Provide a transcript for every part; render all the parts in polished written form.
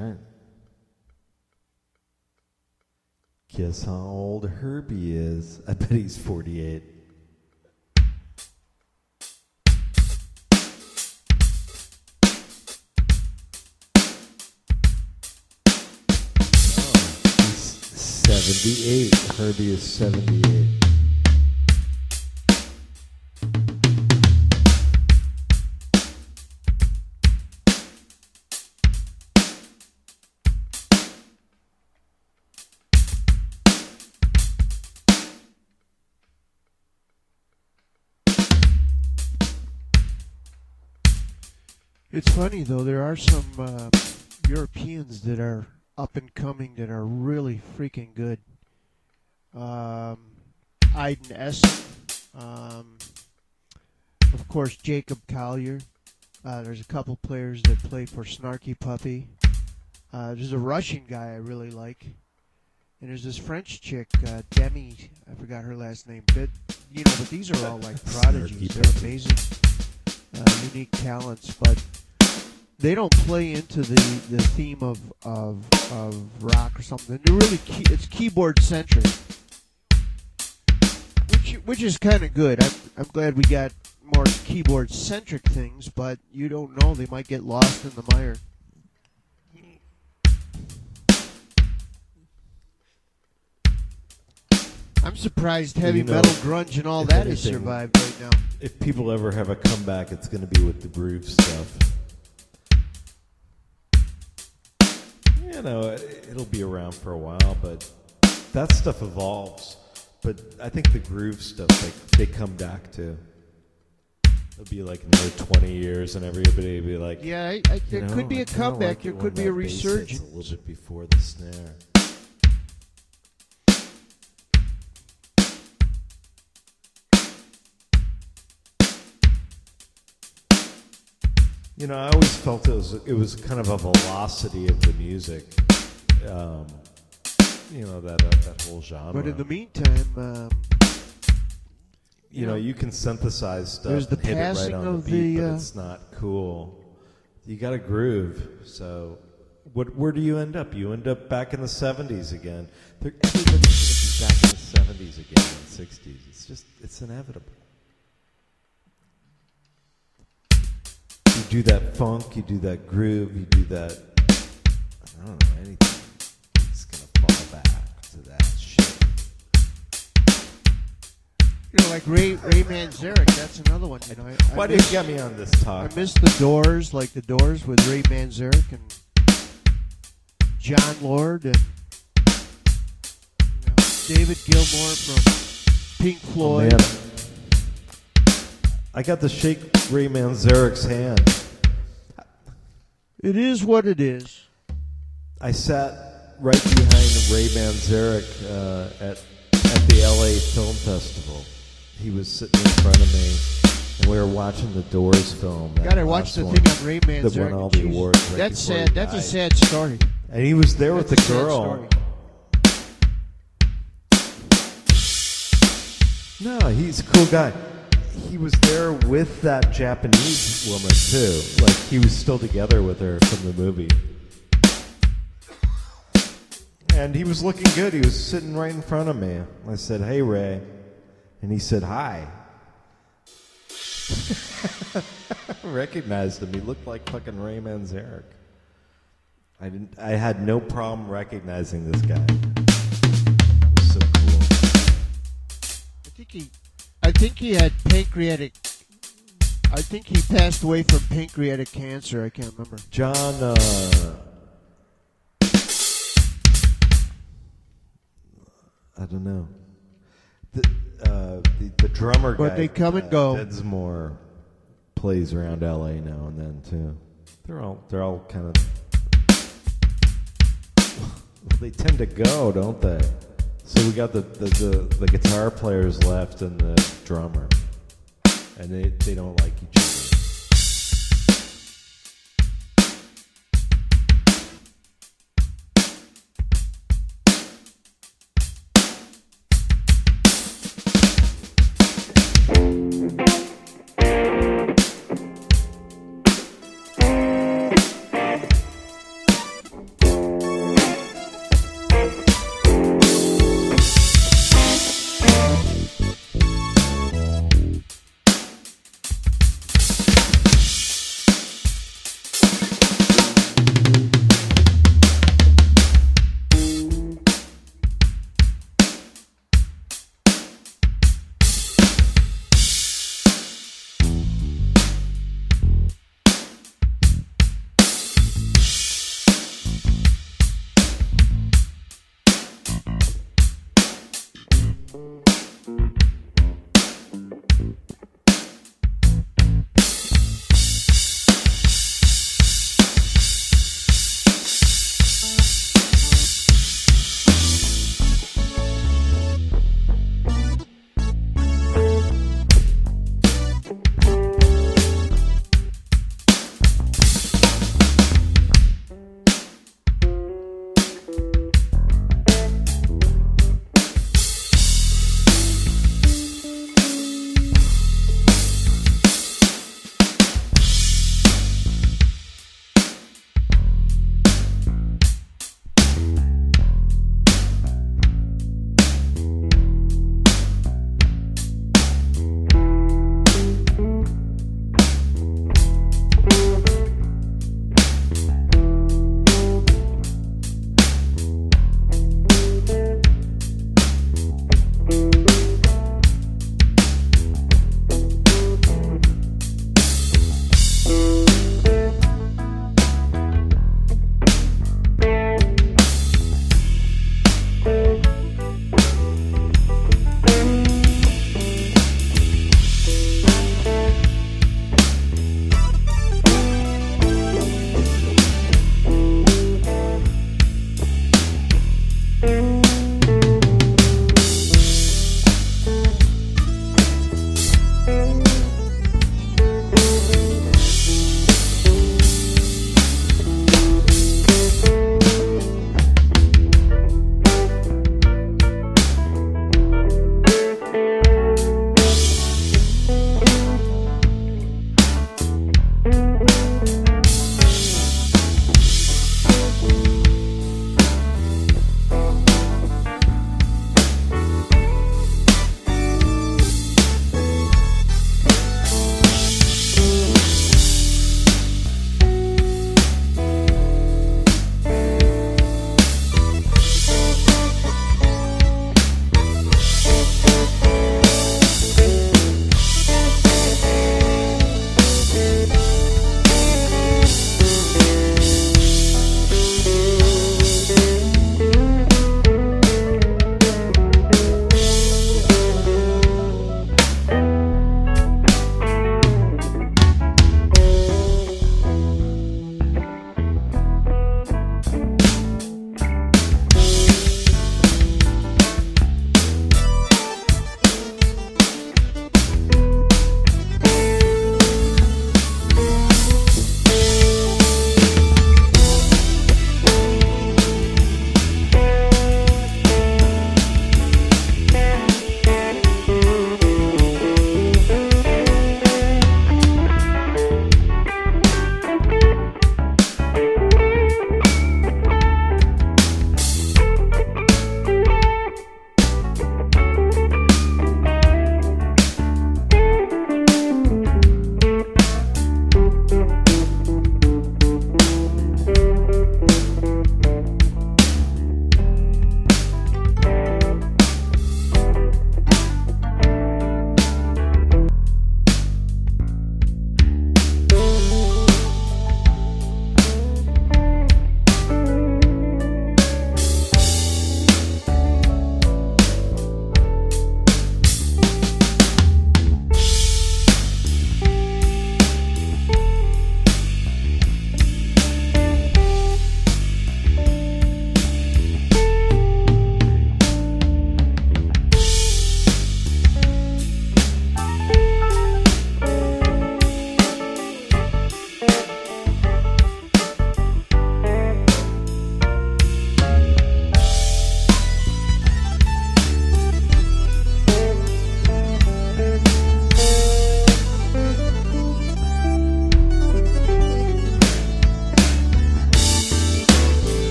right. Guess how old Herbie is. I bet he's 48. He's 78. Herbie is 78. It's funny, though, there are some Europeans that are up and coming that are really freaking good. Aiden Essen, of course, Jacob Collier. There's a couple players that play for Snarky Puppy. There's a Russian guy I really like. And there's this French chick, Demi, I forgot her last name. But these are all like prodigies. They're amazing, unique talents, but they don't play into the theme of rock or something. They're really it's keyboard centric, which is kind of good. I'm glad we got more keyboard centric things, but you don't know, they might get lost in the mire. I'm surprised heavy metal, grunge, and all that has survived right now. If people ever have a comeback, it's going to be with the groove stuff. It'll be around for a while, but that stuff evolves. But I think the groove stuff, they come back to. It'll be like another 20 years, and everybody will be like, yeah, there could be a comeback. There could be a resurgence. A little bit before the snare. I always felt it was kind of a velocity of the music, that whole genre. But in the meantime, you can synthesize stuff. There's the and hit passing it right on of the beat, the. But it's not cool. You got to groove. So, where do you end up? You end up back in the 70s again. Everybody's going to be back in the 70s again, and 60s. It's inevitable. You do that funk, you do that groove, you do that, I don't know, anything. It's going to fall back to that shit. Like Ray Manzarek, that's another one. Why do you get me on this talk? I miss the Doors, like the Doors with Ray Manzarek and John Lord and David Gilmour from Pink Floyd. Oh, man. I got to shake Ray Manzarek's hand. It is what it is. I sat right behind Ray Manzarek at the LA Film Festival. He was sitting in front of me, and we were watching the Doors film. God, I watched the thing on Ray Manzarek. That won all the awards. Right, that's sad. That's a sad story. And he was there with the girl. No, he's a cool guy. He was there with that Japanese woman, too. Like, he was still together with her from the movie. And he was looking good. He was sitting right in front of me. I said, "Hey, Ray." And he said, "Hi." I recognized him. He looked like fucking Ray Manzarek. I had no problem recognizing this guy. It was so cool. I think he had pancreatic. I think he passed away from pancreatic cancer. I can't remember. John. I don't know. The drummer guy. But they come and go. Dedsmore plays around LA now and then too. They're all kind of. Well, they tend to go, don't they? So we got the guitar players left and the drummer, and they don't like each other.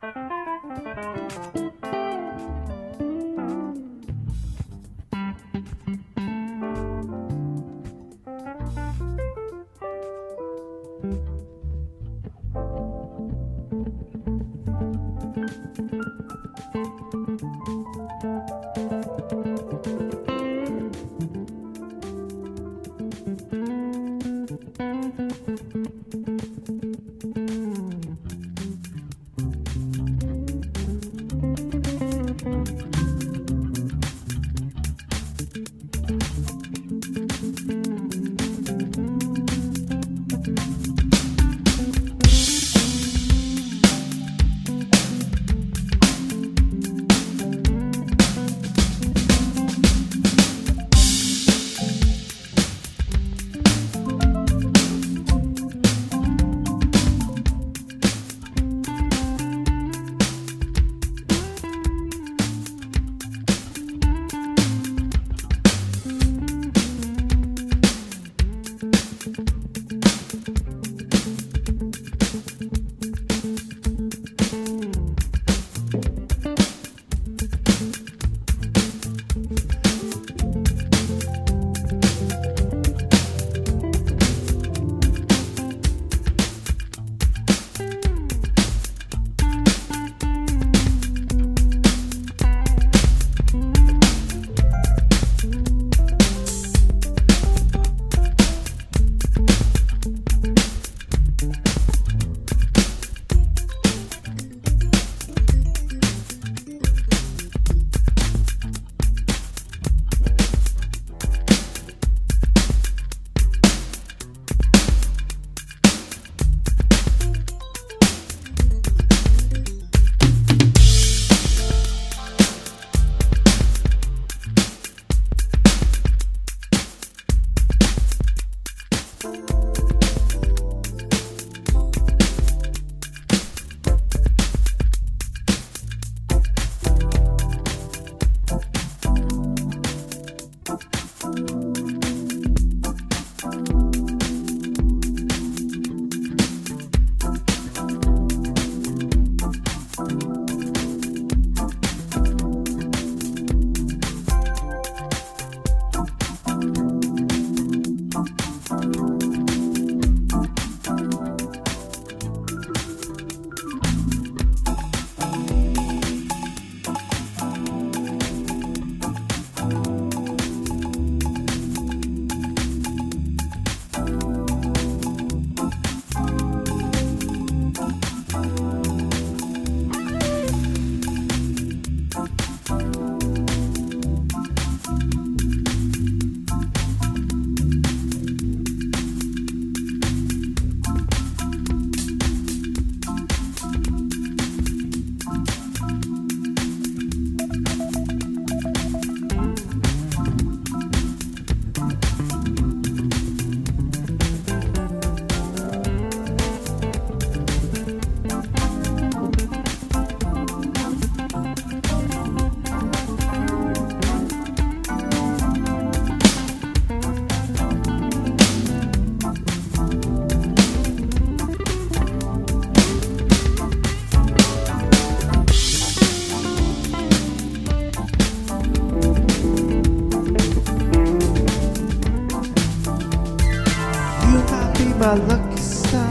my lucky star,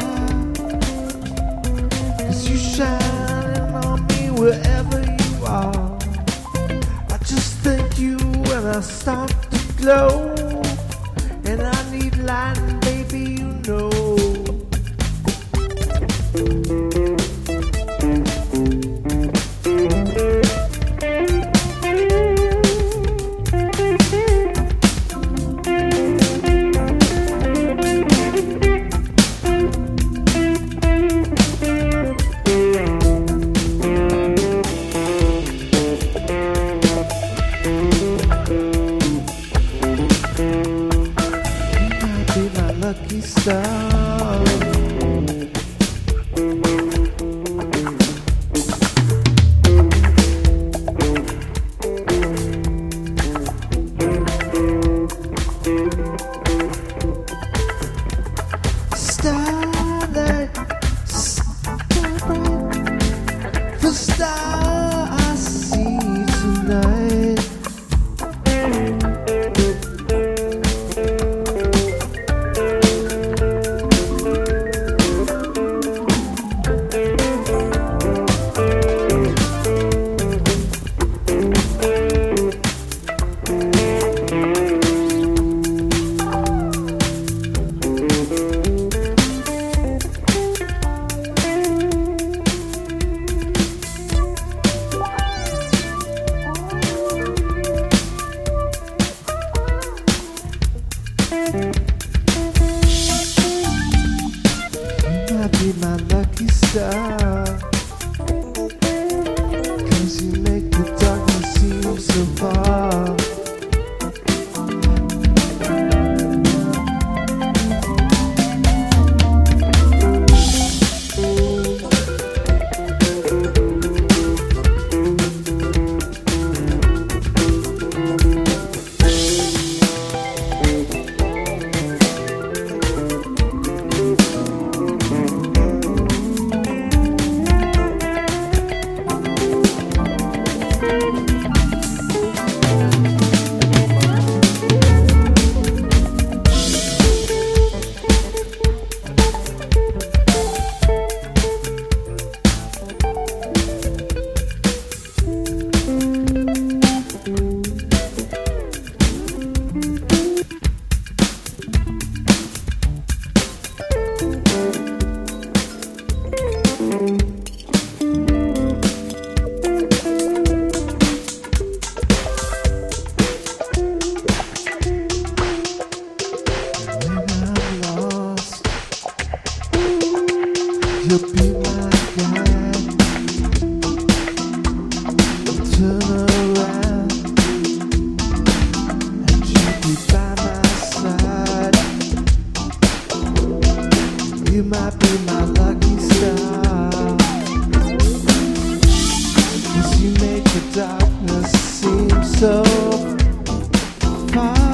'cause you shining on me wherever you are. I just thank you when I start to glow, and I need light, baby, you know. star I see tonight. Be my lucky star, 'cause you make the darkness seem so far. You'll be my guide. Turn around and you'll be by my side. You might be my lucky star, 'cause you make the darkness seem so far.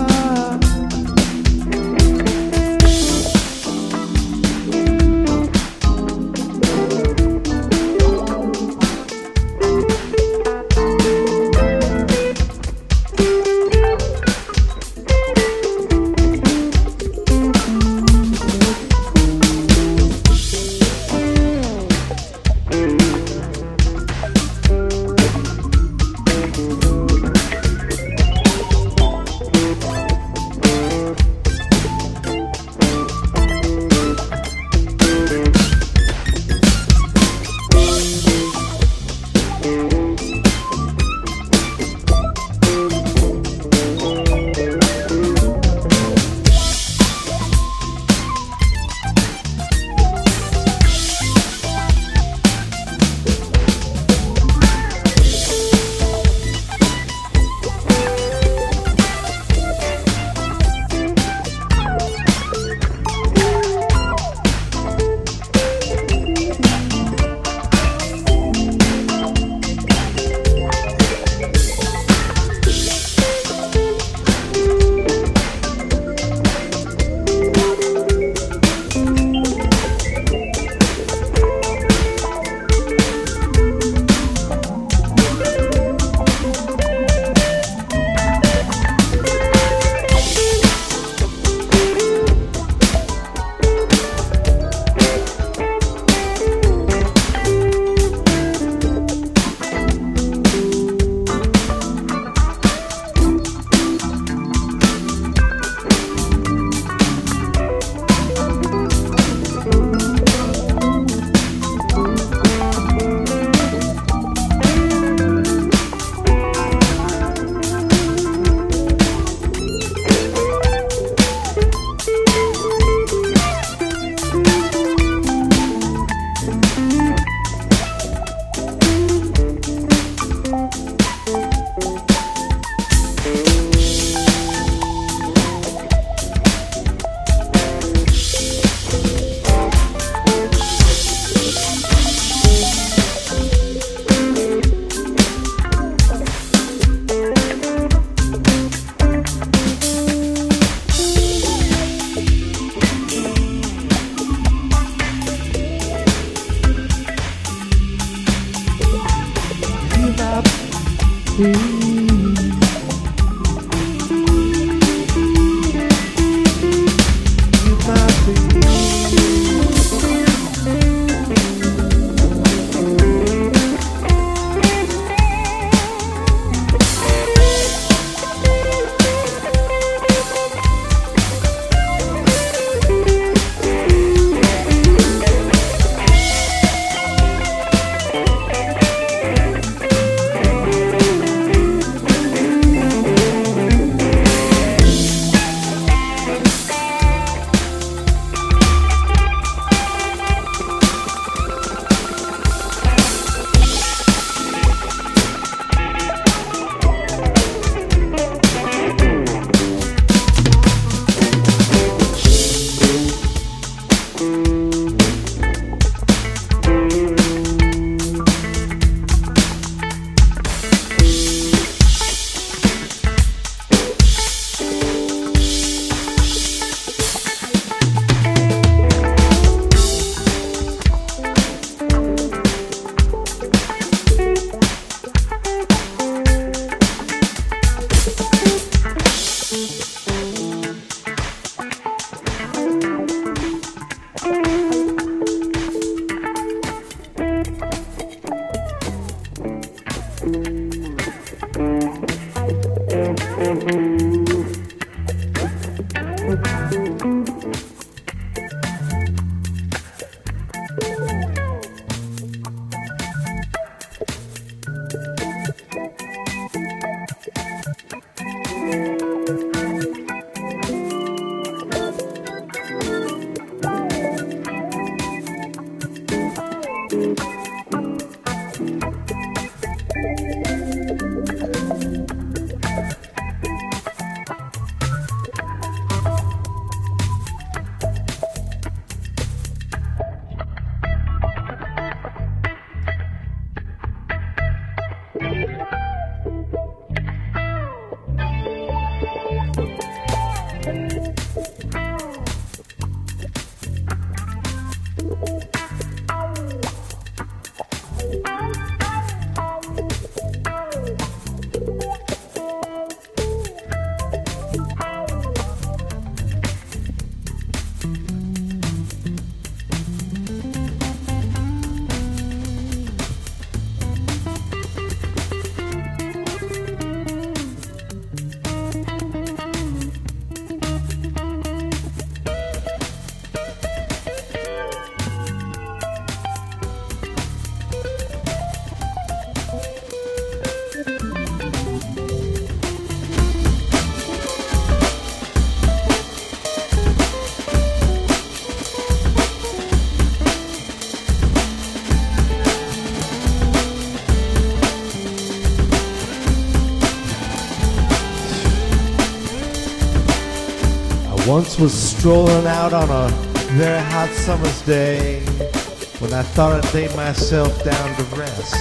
Once was strolling out on a very hot summer's day when I thought I'd lay myself down to rest.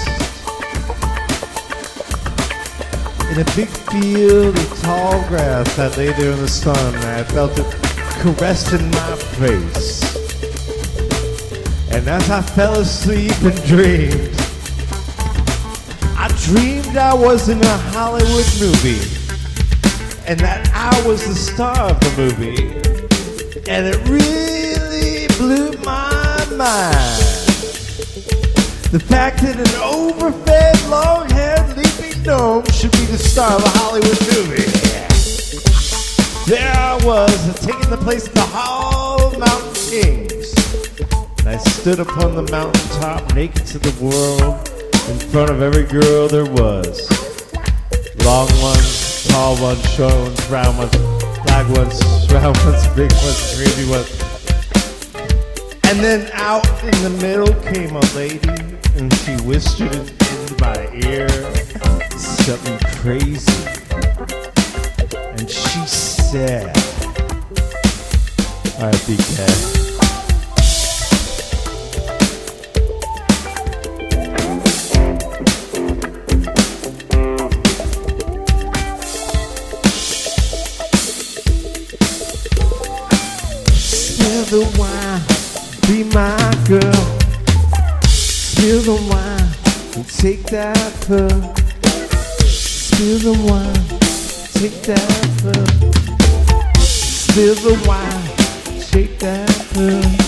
In a big field of tall grass, I lay there in the sun and I felt it caressing my face. And as I fell asleep and dreamed, I dreamed I was in a Hollywood movie and that I was the star of the movie, and it really blew my mind. The fact that an overfed, long-haired, leaping gnome should be the star of a Hollywood movie. There I was, taking the place of the Hall of Mountain Kings. And I stood upon the mountaintop, naked to the world, in front of every girl there was. Long ones, tall ones, short ones, brown ones, black ones, round ones, big ones, crazy ones. And then out in the middle came a lady, and she whispered into my ear something crazy. And she said, all right, big cat. The wine, be my girl. Spill the wine and take that pearl. Spill the wine, take that foot. Spill the wine, shake that foot.